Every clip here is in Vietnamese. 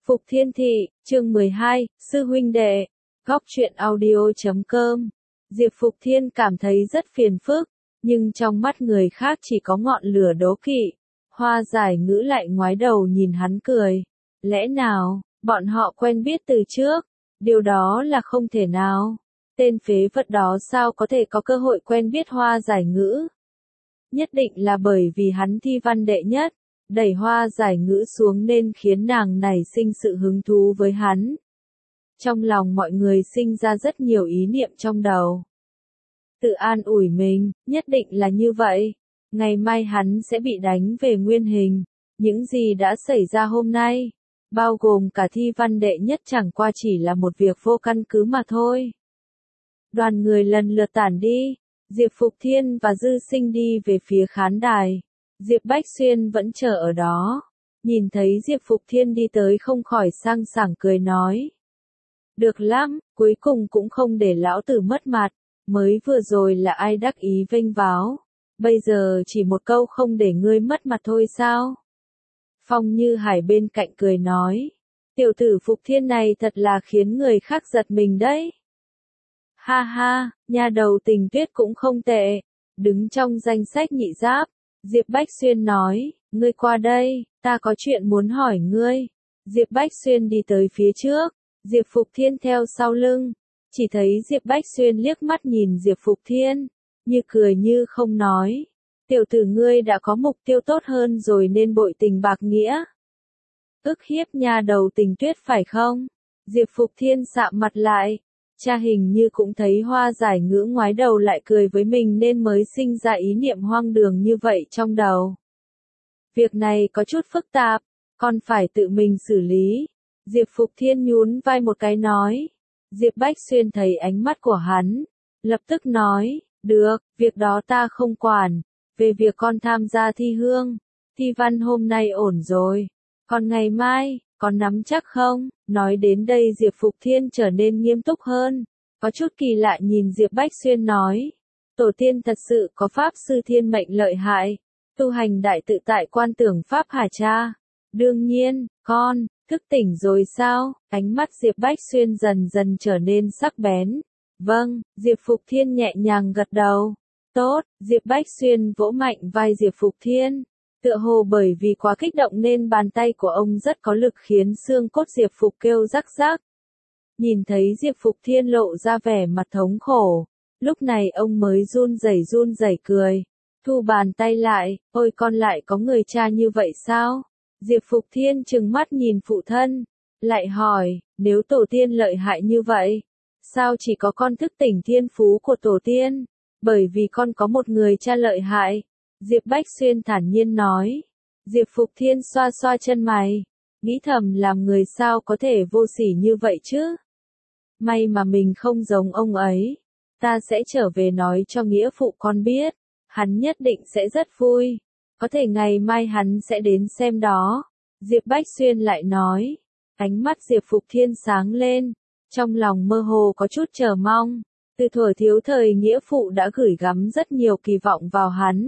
Phục Thiên Thị, chương 12, Sư huynh đệ, góc truyện audio.com. Diệp Phục Thiên cảm thấy rất phiền phức, nhưng trong mắt người khác chỉ có ngọn lửa đố kỵ. Hoa Giải Ngữ lại ngoái đầu nhìn hắn cười. Lẽ nào, bọn họ quen biết từ trước? Điều đó là không thể nào. Tên phế vật đó sao có thể có cơ hội quen biết Hoa Giải Ngữ? Nhất định là bởi vì hắn thi văn đệ nhất, đẩy Hoa Giải Ngữ xuống nên khiến nàng nảy sinh sự hứng thú với hắn. Trong lòng mọi người sinh ra rất nhiều ý niệm trong đầu. Tự an ủi mình, nhất định là như vậy. Ngày mai hắn sẽ bị đánh về nguyên hình. Những gì đã xảy ra hôm nay, bao gồm cả thi văn đệ nhất, chẳng qua chỉ là một việc vô căn cứ mà thôi. Đoàn người lần lượt tản đi. Diệp Phục Thiên và Dư Sinh đi về phía khán đài. Diệp Bách Xuyên vẫn chờ ở đó. Nhìn thấy Diệp Phục Thiên đi tới không khỏi sang sảng cười nói. Được lắm, cuối cùng cũng không để lão tử mất mặt. Mới vừa rồi là ai đắc ý vênh váo. Bây giờ chỉ một câu không để ngươi mất mặt thôi sao? Phong Như Hải bên cạnh cười nói. Tiểu tử Phục Thiên này thật là khiến người khác giật mình đấy. Ha ha, nhà đầu Tình Tuyết cũng không tệ. Đứng trong danh sách nhị giáp. Diệp Bách Xuyên nói, ngươi qua đây, ta có chuyện muốn hỏi ngươi. Diệp Bách Xuyên đi tới phía trước, Diệp Phục Thiên theo sau lưng. Chỉ thấy Diệp Bách Xuyên liếc mắt nhìn Diệp Phục Thiên, như cười như không nói. Tiểu tử ngươi đã có mục tiêu tốt hơn rồi nên bội tình bạc nghĩa. Ức hiếp nhà đầu Tình Tuyết phải không? Diệp Phục Thiên sạm mặt lại. Cha hình như cũng thấy Hoa Giải Ngữ ngoái đầu lại cười với mình nên mới sinh ra ý niệm hoang đường như vậy trong đầu. Việc này có chút phức tạp, còn phải tự mình xử lý. Diệp Phục Thiên nhún vai một cái nói. Diệp Bách Xuyên thấy ánh mắt của hắn, lập tức nói, được, việc đó ta không quản. Về việc con tham gia thi hương, thi văn hôm nay ổn rồi. Còn ngày mai, con nắm chắc không? Nói đến đây Diệp Phục Thiên trở nên nghiêm túc hơn. Có chút kỳ lạ nhìn Diệp Bách Xuyên nói. Tổ tiên thật sự có pháp sư thiên mệnh lợi hại. Tu hành đại tự tại quan tưởng pháp hả cha? Đương nhiên, con, thức tỉnh rồi sao? Ánh mắt Diệp Bách Xuyên dần dần trở nên sắc bén. Vâng, Diệp Phục Thiên nhẹ nhàng gật đầu. Tốt, Diệp Bách Xuyên vỗ mạnh vai Diệp Phục Thiên. Tựa hồ bởi vì quá kích động nên bàn tay của ông rất có lực khiến xương cốt Diệp Phục kêu rắc rắc. Nhìn thấy Diệp Phục Thiên lộ ra vẻ mặt thống khổ, lúc này ông mới run rẩy cười. Thu bàn tay lại, ôi con lại có người cha như vậy sao? Diệp Phục Thiên trừng mắt nhìn phụ thân, lại hỏi, nếu tổ tiên lợi hại như vậy, sao chỉ có con thức tỉnh thiên phú của tổ tiên? Bởi vì con có một người cha lợi hại. Diệp Bách Xuyên thản nhiên nói. Diệp Phục Thiên xoa xoa chân mày, nghĩ thầm làm người sao có thể vô sỉ như vậy chứ? May mà mình không giống ông ấy. Ta sẽ trở về nói cho nghĩa phụ con biết. Hắn nhất định sẽ rất vui. Có thể ngày mai hắn sẽ đến xem đó. Diệp Bách Xuyên lại nói. Ánh mắt Diệp Phục Thiên sáng lên. Trong lòng mơ hồ có chút chờ mong. Từ thuở thiếu thời nghĩa phụ đã gửi gắm rất nhiều kỳ vọng vào hắn.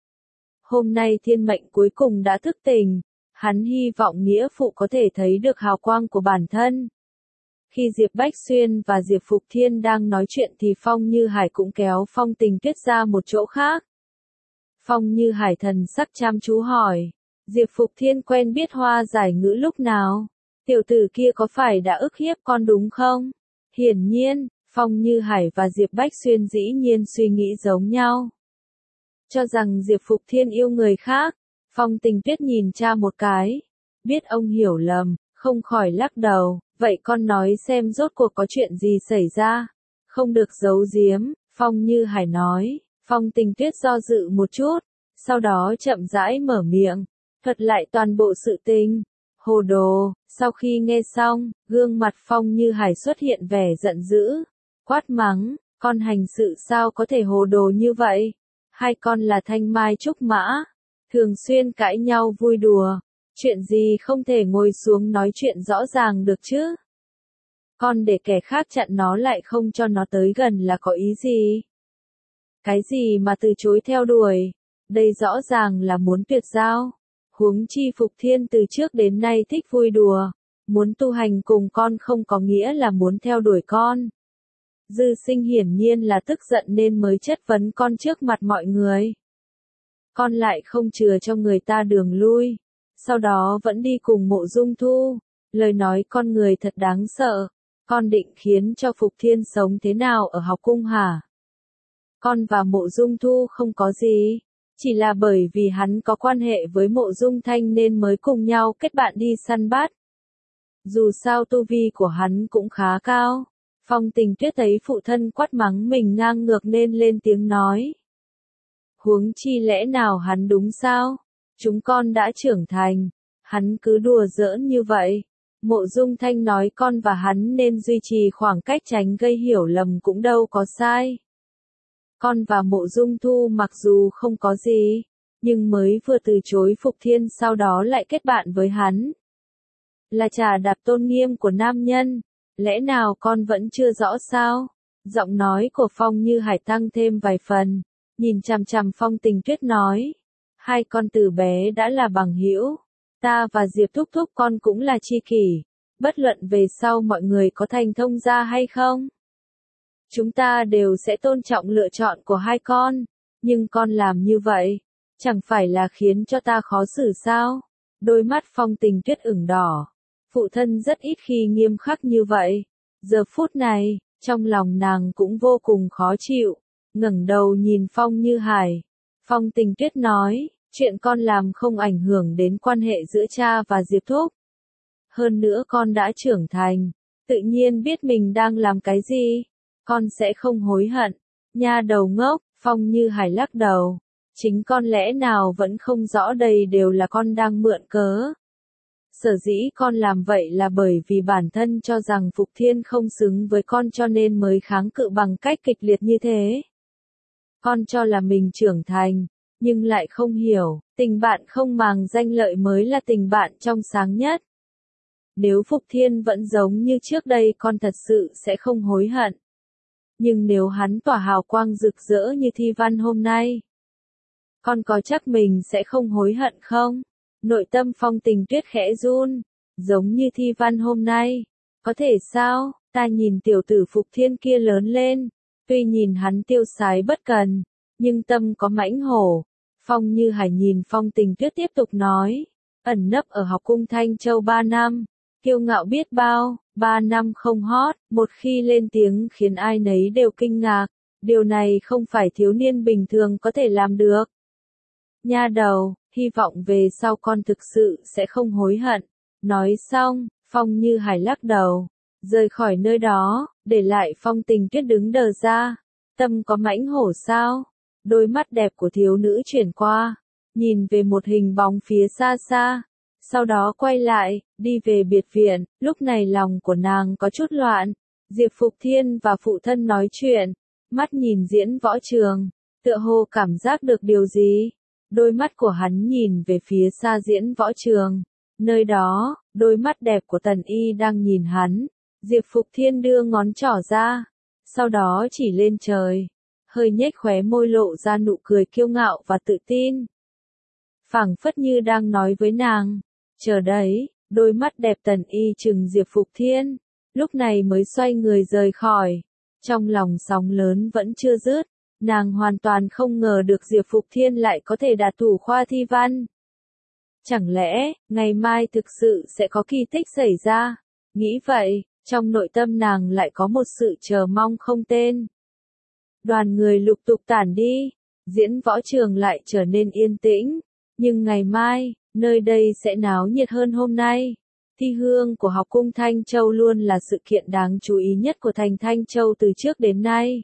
Hôm nay thiên mệnh cuối cùng đã thức tỉnh, hắn hy vọng nghĩa phụ có thể thấy được hào quang của bản thân. Khi Diệp Bách Xuyên và Diệp Phục Thiên đang nói chuyện thì Phong Như Hải cũng kéo Phong Tình Tuyết ra một chỗ khác. Phong Như Hải thần sắc chăm chú hỏi, Diệp Phục Thiên quen biết Hoa Giải Ngữ lúc nào? Tiểu tử kia có phải đã ức hiếp con đúng không? Hiển nhiên, Phong Như Hải và Diệp Bách Xuyên dĩ nhiên suy nghĩ giống nhau. Cho rằng Diệp Phục Thiên yêu người khác. Phong Tình Tuyết nhìn cha một cái, biết ông hiểu lầm, không khỏi lắc đầu. Vậy con nói xem rốt cuộc có chuyện gì xảy ra? Không được giấu giếm, Phong Như Hải nói. Phong Tình Tuyết do dự một chút, sau đó chậm rãi mở miệng, thuật lại toàn bộ sự tình. Hồ đồ. Sau khi nghe xong, gương mặt Phong Như Hải xuất hiện vẻ giận dữ, quát mắng, con hành sự sao có thể hồ đồ như vậy? Hai con là thanh mai trúc mã, thường xuyên cãi nhau vui đùa, chuyện gì không thể ngồi xuống nói chuyện rõ ràng được chứ? Con để kẻ khác chặn nó lại không cho nó tới gần là có ý gì? Cái gì mà từ chối theo đuổi? Đây rõ ràng là muốn tuyệt giao. Huống chi Phục Thiên từ trước đến nay thích vui đùa, muốn tu hành cùng con không có nghĩa là muốn theo đuổi con. Dư Sinh hiển nhiên là tức giận nên mới chất vấn con trước mặt mọi người. Con lại không chừa cho người ta đường lui, sau đó vẫn đi cùng Mộ Dung Thu, lời nói con người thật đáng sợ, con định khiến cho Phục Thiên sống thế nào ở học cung hả? Con và Mộ Dung Thu không có gì, chỉ là bởi vì hắn có quan hệ với Mộ Dung Thanh nên mới cùng nhau kết bạn đi săn bắt. Dù sao tu vi của hắn cũng khá cao. Phong Tình Tuyết thấy phụ thân quát mắng mình ngang ngược nên lên tiếng nói. Huống chi lẽ nào hắn đúng sao? Chúng con đã trưởng thành, hắn cứ đùa giỡn như vậy. Mộ Dung Thanh nói con và hắn nên duy trì khoảng cách tránh gây hiểu lầm cũng đâu có sai. Con và Mộ Dung Thu mặc dù không có gì, nhưng mới vừa từ chối Phục Thiên sau đó lại kết bạn với hắn. Là chà đạp tôn nghiêm của nam nhân, lẽ nào con vẫn chưa rõ sao? Giọng nói của Phong Như Hải tăng thêm vài phần, nhìn chằm chằm Phong Tình Tuyết nói. Hai con từ bé đã là bằng hữu, ta và Diệp Thúc Thúc con cũng là tri kỷ, bất luận về sau mọi người có thành thông gia hay không. Chúng ta đều sẽ tôn trọng lựa chọn của hai con, nhưng con làm như vậy, chẳng phải là khiến cho ta khó xử sao? Đôi mắt Phong Tình Tuyết ửng đỏ. Phụ thân rất ít khi nghiêm khắc như vậy. Giờ phút này, trong lòng nàng cũng vô cùng khó chịu. Ngẩng đầu nhìn Phong Như Hải. Phong Tình Tuyết nói, chuyện con làm không ảnh hưởng đến quan hệ giữa cha và Diệp Thúc. Hơn nữa con đã trưởng thành, tự nhiên biết mình đang làm cái gì. Con sẽ không hối hận. Nha đầu ngốc, Phong Như Hải lắc đầu. Chính con lẽ nào vẫn không rõ đây đều là con đang mượn cớ. Sở dĩ con làm vậy là bởi vì bản thân cho rằng Phục Thiên không xứng với con cho nên mới kháng cự bằng cách kịch liệt như thế. Con cho là mình trưởng thành, nhưng lại không hiểu, tình bạn không màng danh lợi mới là tình bạn trong sáng nhất. Nếu Phục Thiên vẫn giống như trước đây con thật sự sẽ không hối hận. Nhưng nếu hắn tỏa hào quang rực rỡ như Thi Văn hôm nay, con có chắc mình sẽ không hối hận không? Nội tâm Phong Tình Tuyết khẽ run, giống như Thi Văn hôm nay. Có thể sao, ta nhìn tiểu tử Phục Thiên kia lớn lên, tuy nhìn hắn tiêu sái bất cần, nhưng tâm có mãnh hổ. Phong Như Hải nhìn Phong Tình Tuyết tiếp tục nói, ẩn nấp ở học cung Thanh Châu 3 năm, kiêu ngạo biết bao, 3 năm không hót, một khi lên tiếng khiến ai nấy đều kinh ngạc, điều này không phải thiếu niên bình thường có thể làm được. Nha đầu, hy vọng về sau con thực sự sẽ không hối hận. Nói xong, Phong Như Hải lắc đầu, rời khỏi nơi đó, để lại Phong Tình Tuyết đứng đờ ra. Tâm có mãnh hổ sao? Đôi mắt đẹp của thiếu nữ chuyển qua, nhìn về một hình bóng phía xa xa, sau đó quay lại, đi về biệt viện. Lúc này lòng của nàng có chút loạn. Diệp Phục Thiên và phụ thân nói chuyện, mắt nhìn diễn võ trường, tựa hồ cảm giác được điều gì. Đôi mắt của hắn nhìn về phía xa diễn võ trường. Nơi đó, đôi mắt đẹp của Tần Y đang nhìn hắn. Diệp Phục Thiên đưa ngón trỏ ra, sau đó chỉ lên trời, hơi nhếch khóe môi lộ ra nụ cười kiêu ngạo và tự tin. Phảng phất như đang nói với nàng, chờ đấy, đôi mắt đẹp Tần Y trừng Diệp Phục Thiên, lúc này mới xoay người rời khỏi. Trong lòng sóng lớn vẫn chưa dứt. Nàng hoàn toàn không ngờ được Diệp Phục Thiên lại có thể đạt thủ khoa thi văn. Chẳng lẽ, ngày mai thực sự sẽ có kỳ tích xảy ra? Nghĩ vậy, trong nội tâm nàng lại có một sự chờ mong không tên. Đoàn người lục tục tản đi, diễn võ trường lại trở nên yên tĩnh. Nhưng ngày mai, nơi đây sẽ náo nhiệt hơn hôm nay. Thi hương của học cung Thanh Châu luôn là sự kiện đáng chú ý nhất của thành Thanh Châu từ trước đến nay.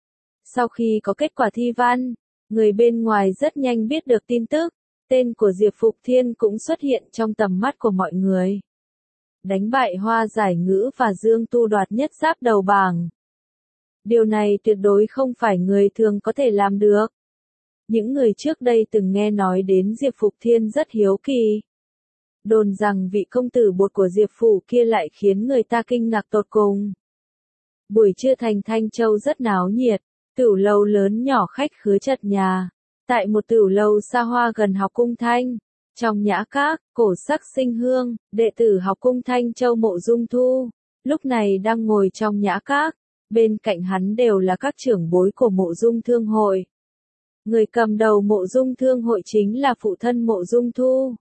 Sau khi có kết quả thi văn, người bên ngoài rất nhanh biết được tin tức, tên của Diệp Phục Thiên cũng xuất hiện trong tầm mắt của mọi người. Đánh bại Hoa Giải Ngữ và Dương Tu đoạt nhất giáp đầu bảng. Điều này tuyệt đối không phải người thường có thể làm được. Những người trước đây từng nghe nói đến Diệp Phục Thiên rất hiếu kỳ. Đồn rằng vị công tử bột của Diệp Phủ kia lại khiến người ta kinh ngạc tột cùng. Buổi trưa thành Thanh Châu rất náo nhiệt. Tửu lâu lớn nhỏ khách khứa chật nhà. Tại một tửu lâu xa hoa gần học cung Thanh, Trong nhã các, cổ sắc sinh hương, đệ tử học cung Thanh Châu Mộ Dung Thu, lúc này đang ngồi trong nhã các, bên cạnh hắn đều là các trưởng bối của Mộ Dung Thương hội. Người cầm đầu Mộ Dung Thương hội chính là phụ thân Mộ Dung Thu.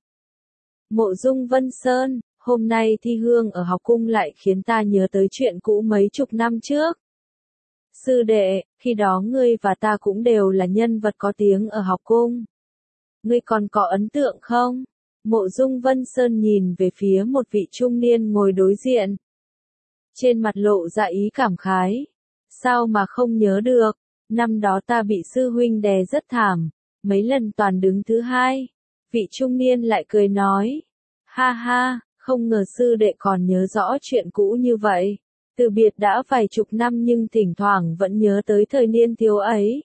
Mộ Dung Vân Sơn, hôm nay thi hương ở học cung lại khiến ta nhớ tới chuyện cũ mấy chục năm trước. Sư đệ, khi đó ngươi và ta cũng đều là nhân vật có tiếng ở học cung. Ngươi còn có ấn tượng không? Mộ Dung Vân Sơn nhìn về phía một vị trung niên ngồi đối diện. Trên mặt lộ ra ý cảm khái. Sao mà không nhớ được, năm đó ta bị sư huynh đè rất thảm, mấy lần toàn đứng thứ hai. Vị trung niên lại cười nói. Ha ha, không ngờ sư đệ còn nhớ rõ chuyện cũ như vậy. Từ biệt đã vài chục năm nhưng thỉnh thoảng vẫn nhớ tới thời niên thiếu ấy.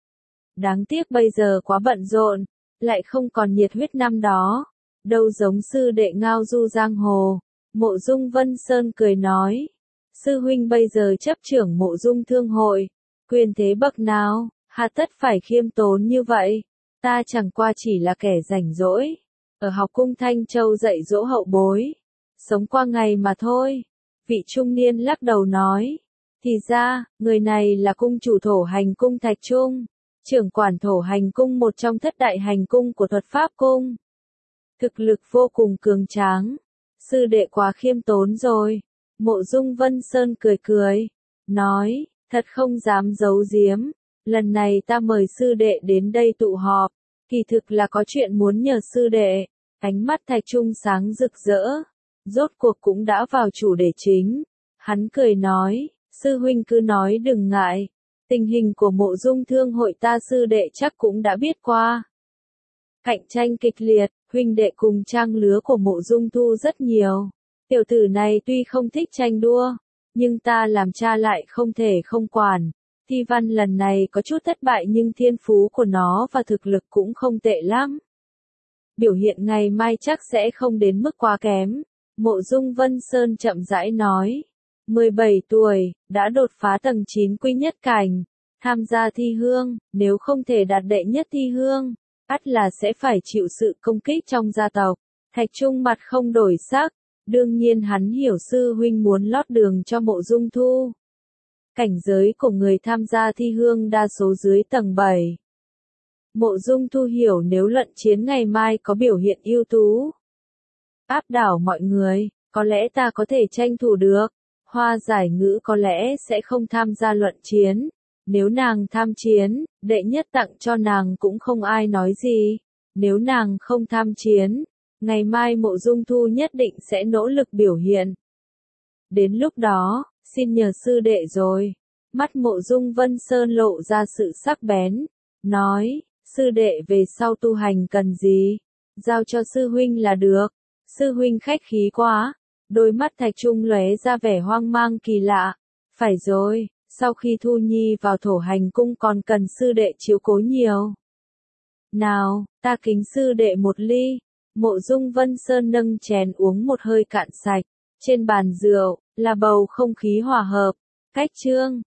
Đáng tiếc bây giờ quá bận rộn, lại không còn nhiệt huyết năm đó. Đâu giống sư đệ ngao du giang hồ. Mộ Dung Vân Sơn cười nói. Sư huynh bây giờ chấp trưởng Mộ Dung Thương hội. Quyền thế bậc nào, hà tất phải khiêm tốn như vậy. Ta chẳng qua chỉ là kẻ rảnh rỗi. Ở học cung Thanh Châu dạy dỗ hậu bối. Sống qua ngày mà thôi. Vị trung niên lắc đầu nói. Thì ra, người này là cung chủ thổ hành cung Thạch Trung. Trưởng quản thổ hành cung, một trong thất đại hành cung của thuật pháp cung. Thực lực vô cùng cường tráng. Sư đệ quá khiêm tốn rồi. Mộ Dung Vân Sơn cười cười. Nói, thật không dám giấu giếm. Lần này ta mời sư đệ đến đây tụ họp. Kỳ thực là có chuyện muốn nhờ sư đệ. Ánh mắt Thạch Trung sáng rực rỡ. Rốt cuộc cũng đã vào chủ đề chính. Hắn cười nói, sư huynh cứ nói đừng ngại. Tình hình của Mộ Dung Thương hội ta sư đệ chắc cũng đã biết qua. Cạnh tranh kịch liệt, huynh đệ cùng trang lứa của Mộ Dung Thu rất nhiều. Tiểu tử này tuy không thích tranh đua, nhưng ta làm cha lại không thể không quản. Thi văn lần này có chút thất bại nhưng thiên phú của nó và thực lực cũng không tệ lắm. Biểu hiện ngày mai chắc sẽ không đến mức quá kém. Mộ Dung Vân Sơn chậm rãi nói. 17 tuổi, đã đột phá tầng 9 quy nhất cảnh. Tham gia thi hương, nếu không thể đạt đệ nhất thi hương, ắt là sẽ phải chịu sự công kích trong gia tộc. Thạch Trung mặt không đổi sắc. Đương nhiên hắn hiểu sư huynh muốn lót đường cho Mộ Dung Thu. Cảnh giới của người tham gia thi hương đa số dưới tầng 7. Mộ Dung Thu hiểu nếu luận chiến ngày mai có biểu hiện ưu tú, áp đảo mọi người, có lẽ ta có thể tranh thủ được. Hoa Giải Ngữ có lẽ sẽ không tham gia luận chiến. Nếu nàng tham chiến, đệ nhất tặng cho nàng cũng không ai nói gì. Nếu nàng không tham chiến, ngày mai Mộ Dung Thu nhất định sẽ nỗ lực biểu hiện. Đến lúc đó, xin nhờ sư đệ rồi. Mắt Mộ Dung Vân Sơn lộ ra sự sắc bén. Nói, sư đệ về sau tu hành cần gì? Giao cho sư huynh là được. Sư huynh khách khí quá. Đôi mắt Thạch Trung lóe ra vẻ hoang mang kỳ lạ. Phải rồi, sau khi Thu Nhi vào thổ hành cung còn cần sư đệ chiếu cố nhiều. Nào, ta kính sư đệ một ly. Mộ Dung Vân Sơn nâng chén uống một hơi cạn sạch. Trên bàn rượu, là bầu không khí hòa hợp. Cách chương